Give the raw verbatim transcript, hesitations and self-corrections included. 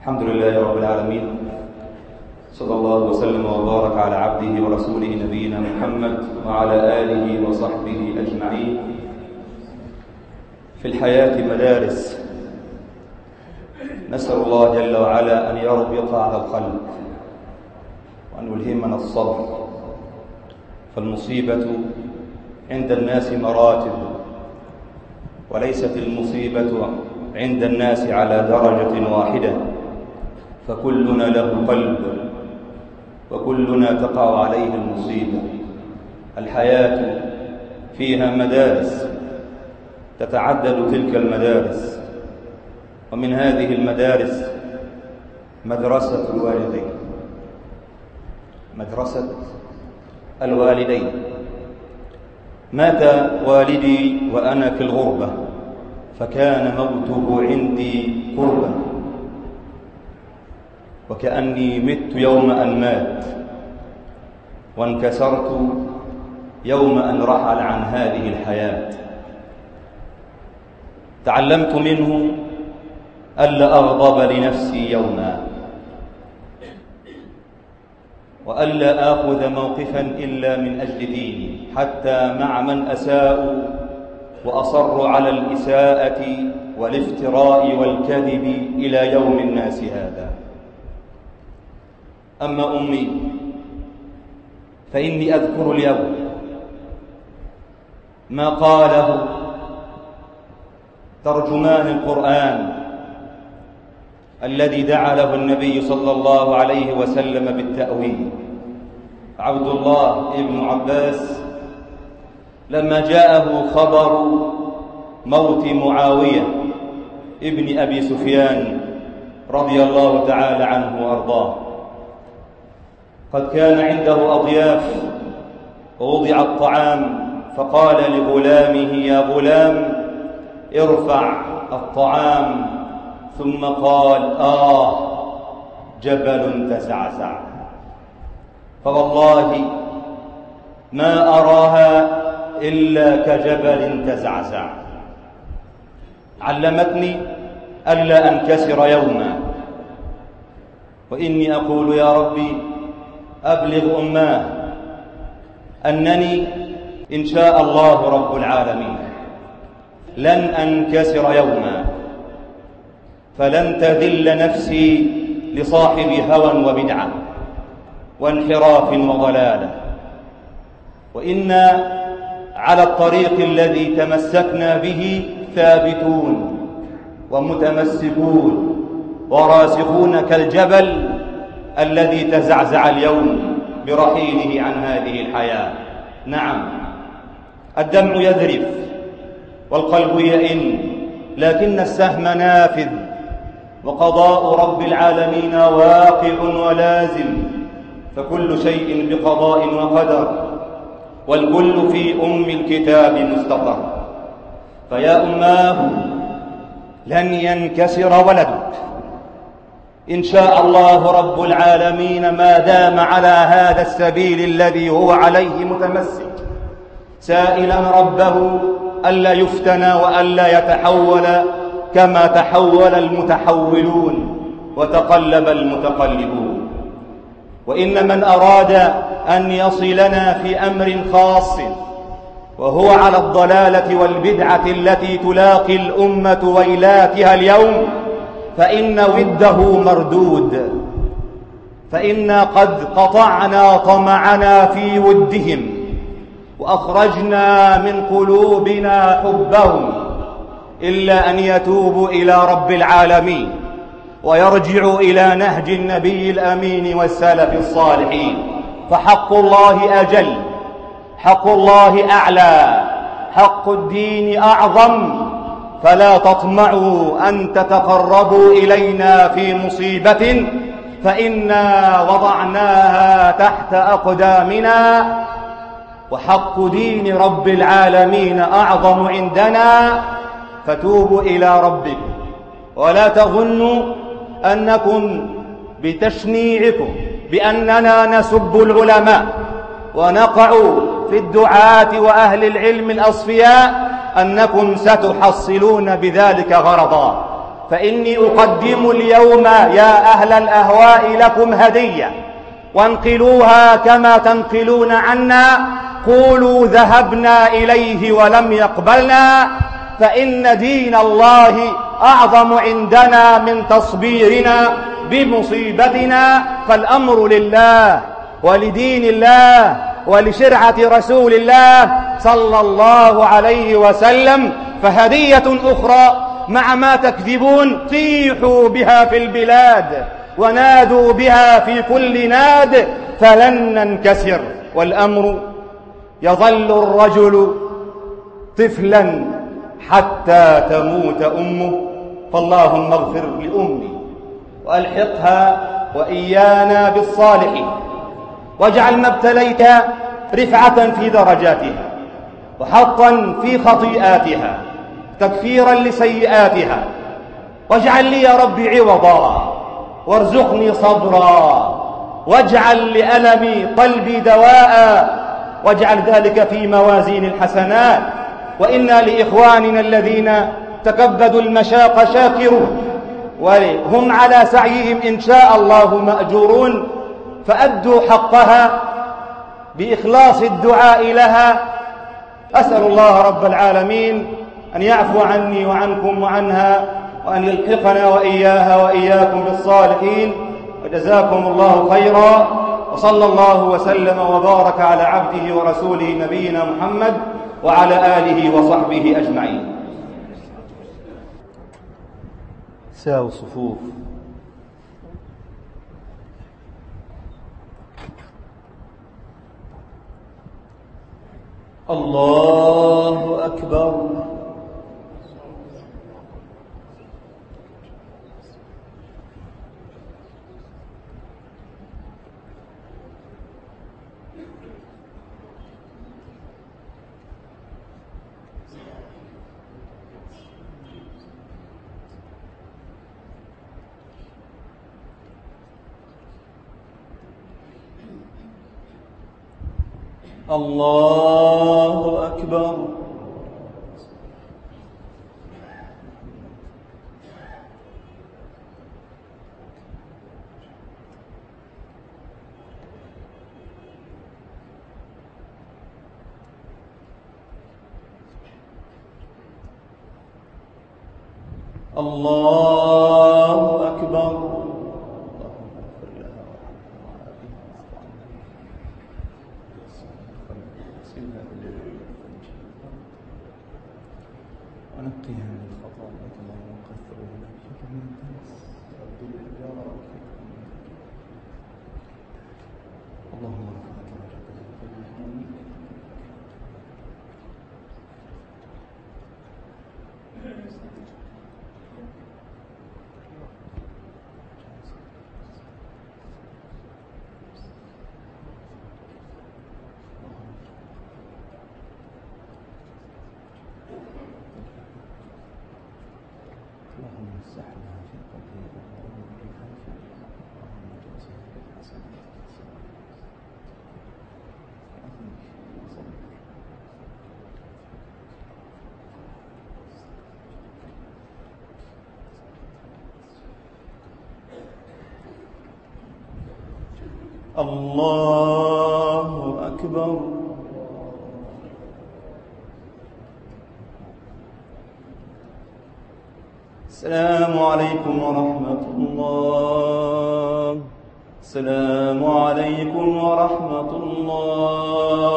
الحمد لله رب العالمين، صلى الله وسلم وبارك على عبده ورسوله نبينا محمد وعلى آله وصحبه أجمعين. في الحياة مدارس، نسأل الله جل وعلا أن يربط على القلب وأن يلهمنا الصبر، فالمصيبة عند الناس مراتب، وليست المصيبة عند الناس على درجة واحدة، فكلنا له قلب وكلنا تقع عليه المصيبة. الحياة فيها مدارس، تتعدد تلك المدارس، ومن هذه المدارس مدرسة الوالدين. مدرسة الوالدين. مات والدي وأنا في الغربة، فكان موته عندي قربا، وكأني مت يوم أن مات، وانكسرت يوم أن رحل عن هذه الحياة. تعلمت منه ألا أغضب لنفسي يوما، وألا آخذ موقفا إلا من أجل ديني، حتى مع من أساءوا وأصروا على الإساءة والافتراء والكذب إلى يوم الناس هذا. أما أمي فإني أذكر اليوم ما قاله ترجمان القرآن الذي دعا له النبي صلى الله عليه وسلم بالتأويل، عبد الله بن عباس، لما جاءه خبر موت معاوية ابن أبي سفيان رضي الله تعالى عنه وأرضاه. قد كان عنده أضياف ووضع الطعام، فقال لغلامه: يا غلام ارفع الطعام، ثم قال: آه جبل تزعزع. فوالله ما أراها إلا كجبل تزعزع. علمتني ألا أنكسر يوما، وإني أقول: يا ربي أبلغ أماه أنني إن شاء الله رب العالمين لن أنكسر يوما، فلن تذل نفسي لصاحب هوى وبدعة وانحراف وضلالة، وإنا على الطريق الذي تمسكنا به ثابتون ومتمسكون وراسخون كالجبل الذي تزعزع اليوم برحيله عن هذه الحياة. نعم، الدمع يذرف والقلب يئن، لكن السهم نافذ، وقضاء رب العالمين واقع ولازم، فكل شيء بقضاء وقدر، والكل في أم الكتاب مستقر. فيا أماه، لن ينكسر ولدك إن شاء الله رب العالمين ما دام على هذا السبيل الذي هو عليه متمسك، سائلا ربه ألا يفتن وألا يتحول كما تحول المتحولون وتقلب المتقلبون. وإن من أراد أن يصلنا في أمر خاص، وهو على الضلالة والبدعة التي تلاقي الأمة ويلاتها اليوم، فإن وده مردود، فإنا قد قطعنا طمعنا في ودهم، وأخرجنا من قلوبنا حبهم، إلا أن يتوبوا إلى رب العالمين ويرجعوا إلى نهج النبي الأمين والسلف الصالحين. فحق الله أجل، حق الله أعلى، حق الدين أعظم، فلا تطمعوا أن تتقربوا إلينا في مصيبة، فإنا وضعناها تحت أقدامنا، وحق دين رب العالمين أعظم عندنا. فتوبوا إلى ربكم، ولا تظنوا أنكم بتشنيعكم بأننا نسب العلماء ونقع في الدعاة وأهل العلم الأصفياء أنكم ستحصلون بذلك غرضا. فإني أقدم اليوم يا أهل الأهواء لكم هدية، وانقلوها كما تنقلون عنا. قولوا ذهبنا إليه ولم يقبلنا، فإن دين الله أعظم عندنا من تصبيرنا بمصيبتنا. فالأمر لله ولدين الله ولشرعة رسول الله صلى الله عليه وسلم. فهدية أخرى مع ما تكذبون، صيحوا بها في البلاد ونادوا بها في كل ناد فلن ننكسر. والأمر يظل الرجل طفلا حتى تموت أمه، فاللهم اغفر لأمي وألحقها وإيانا بالصالحين، واجعل ما ابتليتها رفعة في درجاتها وحطا في خطيئاتها تكفيرا لسيئاتها، واجعل لي يا رب عوضا وارزقني صبرا، واجعل لألمي قلبي دواء، واجعل ذلك في موازين الحسنات. وإنا لإخواننا الذين تكبدوا المشاق شاكرون، وهم على سعيهم إن شاء الله مأجورون، فأدوا حقها بإخلاص الدعاء لها. أسأل الله رب العالمين أن يعفو عني وعنكم وعنها، وأن يلحقنا وإياها وإياكم بالصالحين. وجزاكم الله خيرا، وصلى الله وسلم وبارك على عبده ورسوله نبينا محمد وعلى آله وصحبه أجمعين. ساووا الصفوف. الله أكبر. الله أكبر. الله أكبر. ونقيها من الخطايا كما ينقى من الدنس وأبدل الحجارة اللهم اللهم استحلها في قبرها وأمرها في اللهم جزاك الحسنات الله أكبر. السلام عليكم ورحمة الله. السلام عليكم ورحمة الله.